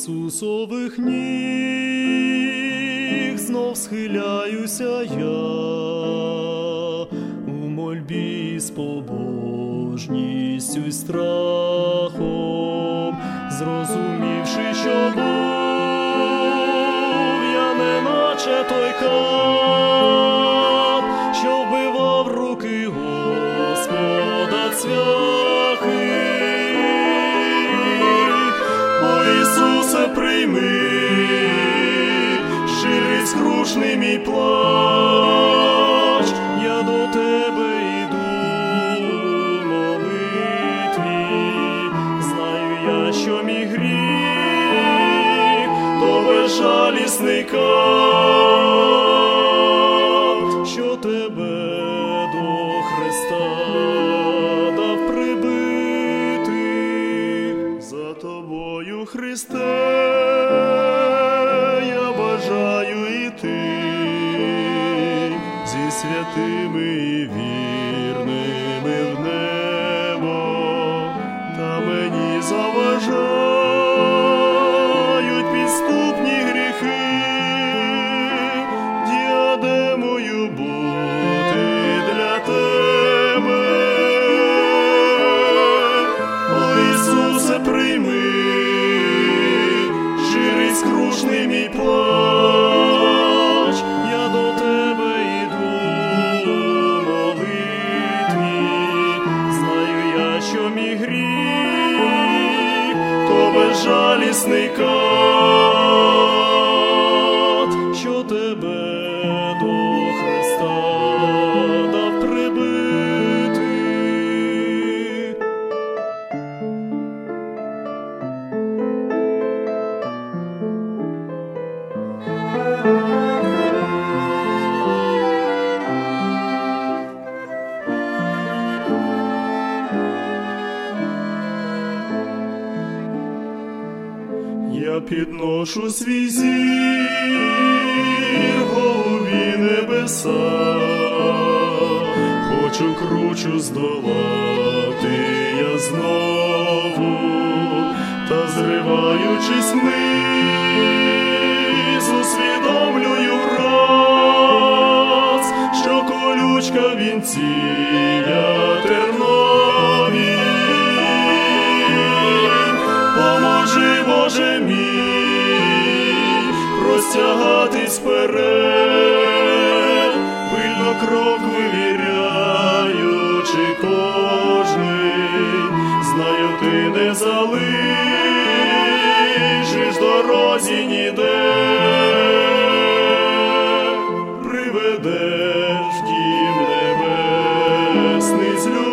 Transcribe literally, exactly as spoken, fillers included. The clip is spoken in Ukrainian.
Ісусових ніг знов схиляюся я, у мольбі з побожністю й страхом, зрозумівши, що був я неначе той кат, що вбивав руки Господа цвяхи. Ісусе, прийми щирий скрушний мій плач, я до Тебе йду в молитві, знаю я, що мій гріх то безжалісний кат, що Тебе до Христа дав прибити. За Тобою, Христе, я бажаю іти зі святими і вірними в небо, та мені заважають підступні гріхи, діадемою бути для Тебе. О, Ісусе, прийми скрушний мій плач, я до Тебе йду в молитві, знаю я, що мій гріх то безжалісний кат, що Тебе до Христа дав прибити. Я підношу свій зір в голові небеса, хочу кручу здолати я знову, та зриваючись вниз, усвідомлюю враз, що колючка вінція тернові. Поможи, Боже мій, простягатись вперед, пильно крок вивіряючи кожний, знаю, Ти не залишиш дорозі ніде, приведеш в дім небесний з